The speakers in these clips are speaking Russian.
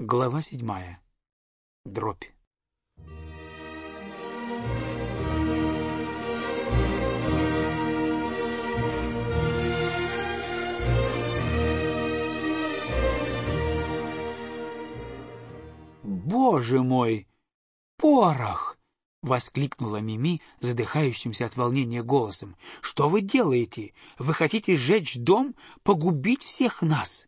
Глава 7. Дробь. «Боже мой! Порох!» — воскликнула Мими, задыхающимся от волнения голосом. «Что вы делаете? Вы хотите сжечь дом, погубить всех нас?»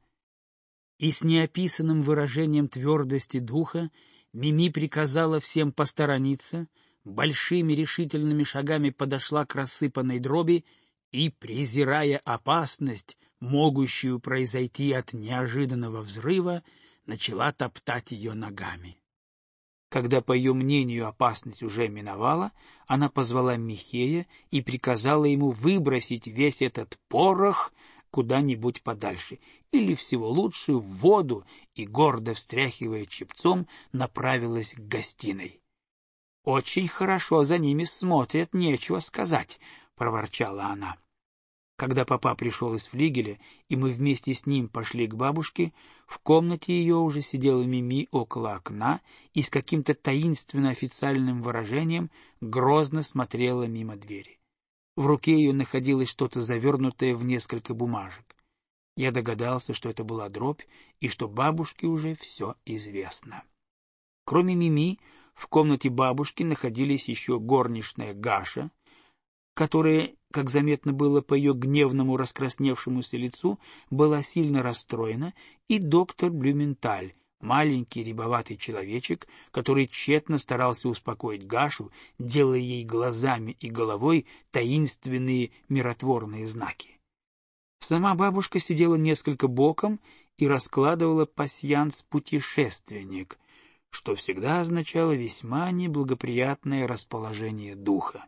И с неописанным выражением твердости духа Мими приказала всем посторониться, большими решительными шагами подошла к рассыпанной дроби и, презирая опасность, могущую произойти от неожиданного взрыва, начала топтать ее ногами. Когда, по ее мнению, опасность уже миновала, она позвала Михея и приказала ему выбросить весь этот порох куда-нибудь подальше, или всего лучше в воду, и, гордо встряхивая чепцом, направилась к гостиной. — Очень хорошо за ними смотрят, нечего сказать, — проворчала она. Когда папа пришел из флигеля, и мы вместе с ним пошли к бабушке, в комнате ее уже сидела Мими около окна и с каким-то таинственно официальным выражением грозно смотрела мимо двери. В руке ее находилось что-то завернутое в несколько бумажек. Я догадался, что это была дробь, и что бабушке уже все известно. Кроме Мими, в комнате бабушки находились еще горничная Гаша, которая, как заметно было по ее гневному раскрасневшемуся лицу, была сильно расстроена, и доктор Блюменталь, маленький рябоватый человечек, который тщетно старался успокоить Гашу, делая ей глазами и головой таинственные миротворные знаки. Сама бабушка сидела несколько боком и раскладывала пасьянс «Путешественник», что всегда означало весьма неблагоприятное расположение духа.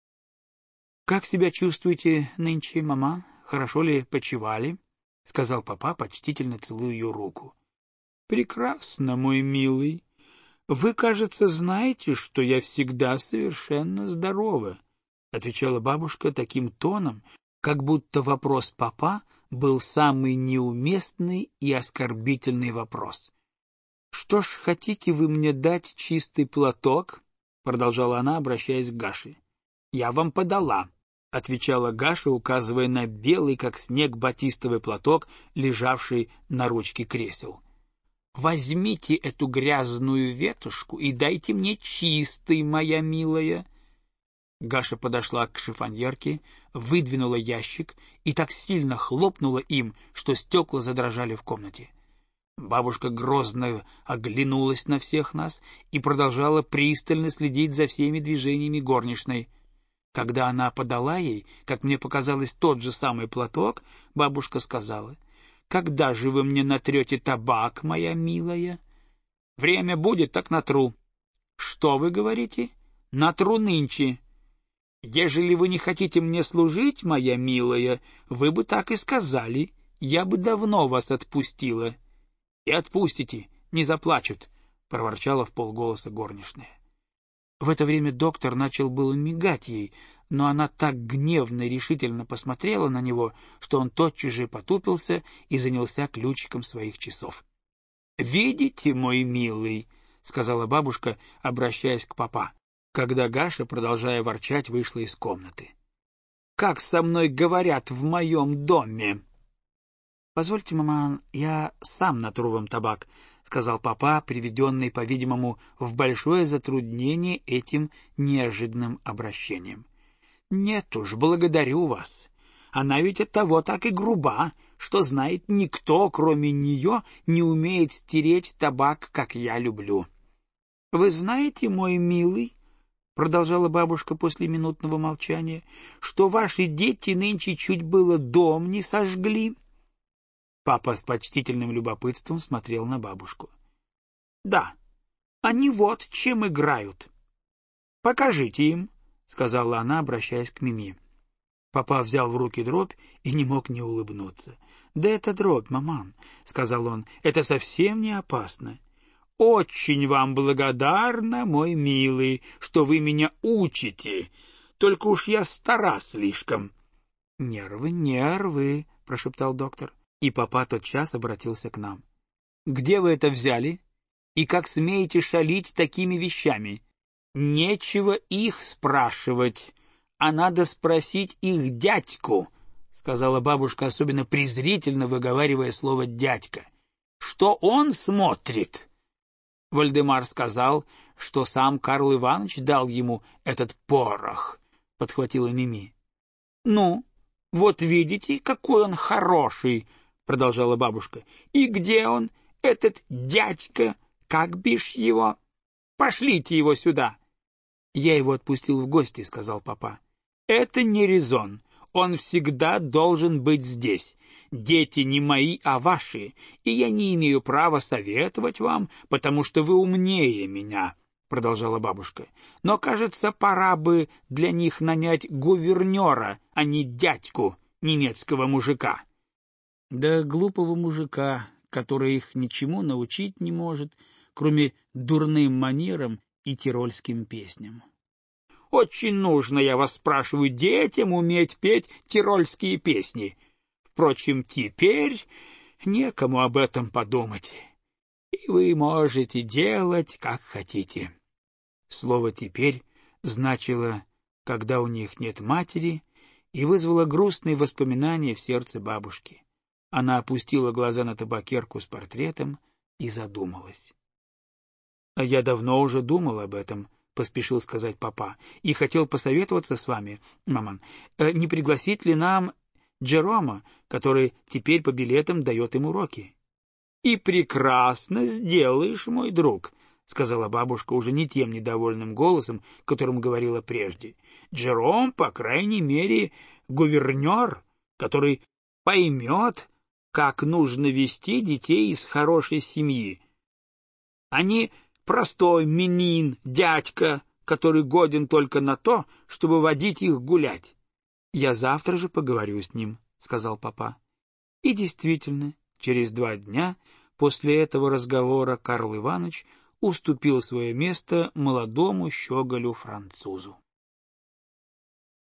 — Как себя чувствуете нынче, мама? Хорошо ли почивали? — сказал папа, почтительно целуя ее руку. — Прекрасно, мой милый. Вы, кажется, знаете, что я всегда совершенно здорова, — отвечала бабушка таким тоном, как будто вопрос папа был самый неуместный и оскорбительный вопрос. — Что ж, хотите вы мне дать чистый платок? — продолжала она, обращаясь к Гаше. — Я вам подала, — отвечала Гаша, указывая на белый, как снег, батистовый платок, лежавший на ручке кресел. — Возьмите эту грязную ветошку и дайте мне чистый, моя милая. Гаша подошла к шифоньерке, выдвинула ящик и так сильно хлопнула им, что стекла задрожали в комнате. Бабушка грозно оглянулась на всех нас и продолжала пристально следить за всеми движениями горничной. Когда она подала ей, как мне показалось, тот же самый платок, бабушка сказала: «Когда же вы мне натрете табак, моя милая?» «Время будет, так натру». «Что вы говорите?» «Натру нынче». «Ежели вы не хотите мне служить, моя милая, вы бы так и сказали, я бы давно вас отпустила». «И отпустите, не заплачут», — проворчала вполголоса горничная. В это время доктор начал было мигать ей, но она так гневно и решительно посмотрела на него, что он тотчас же потупился и занялся ключиком своих часов. — Видите, мой милый, — сказала бабушка, обращаясь к папа, когда Гаша, продолжая ворчать, вышла из комнаты. — Как со мной говорят в моем доме! — Позвольте, мама, я сам натру вам табак, — сказал папа, приведенный, по-видимому, в большое затруднение этим неожиданным обращением. — Нет уж, благодарю вас. Она ведь оттого так и груба, что, знает, никто, кроме нее, не умеет стереть табак, как я люблю. — Вы знаете, мой милый, — продолжала бабушка после минутного молчания, — что ваши дети нынче чуть было дом не сожгли. Папа с почтительным любопытством смотрел на бабушку. — Да, они вот чем играют. — Покажите им, — сказала она, обращаясь к Мими. Папа взял в руки дробь и не мог не улыбнуться. — Да это дробь, маман, — сказал он, — это совсем не опасно. — Очень вам благодарна, мой милый, что вы меня учите, только уж я стара слишком. — Нервы, нервы, — прошептал доктор. И папа тотчас обратился к нам. — Где вы это взяли? И как смеете шалить такими вещами? Нечего их спрашивать, а надо спросить их дядьку, — сказала бабушка, особенно презрительно выговаривая слово «дядька». Что он смотрит? Вальдемар сказал, что сам Карл Иванович дал ему этот порох, — подхватила Мими. — Ну, вот видите, какой он хороший, — продолжала бабушка. — И где он, этот дядька, как бишь его? Пошлите его сюда. — Я его отпустил в гости, — сказал папа. — Это не резон. Он всегда должен быть здесь. Дети не мои, а ваши, и я не имею права советовать вам, потому что вы умнее меня, — продолжала бабушка. Но, кажется, пора бы для них нанять гувернера, а не дядьку немецкого мужика. Да глупого мужика, который их ничему научить не может, кроме дурным манерам и тирольским песням. Очень нужно, я вас спрашиваю, детям уметь петь тирольские песни. Впрочем, теперь некому об этом подумать, и вы можете делать, как хотите. Слово «теперь» значило «когда у них нет матери» и вызвало грустные воспоминания в сердце бабушки. Она опустила глаза на табакерку с портретом и задумалась. — А я давно уже думал об этом, — поспешил сказать папа, — и хотел посоветоваться с вами, маман, не пригласить ли нам Джерома, который теперь по билетам дает им уроки. — И прекрасно сделаешь, мой друг, — сказала бабушка уже не тем недовольным голосом, которым говорила прежде. — Джером, по крайней мере, гувернер, который поймет, как нужно вести детей из хорошей семьи, а не простой менин, дядька, который годен только на то, чтобы водить их гулять. — Я завтра же поговорю с ним, — сказал папа. И действительно, через 2 дня после этого разговора Карл Иванович уступил свое место молодому щеголю-французу.